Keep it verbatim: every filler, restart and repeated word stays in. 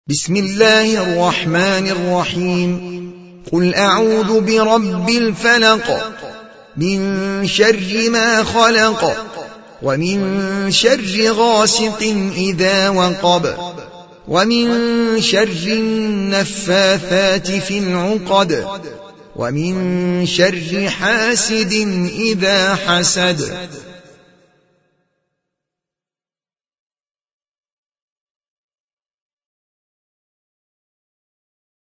بسم الله الرحمن الرحيم. قل أعوذ برب الفلق من شر ما خلق ومن شر غاسق إذا وقب ومن شر النفاثات في العقد ومن شر حاسد إذا حسد.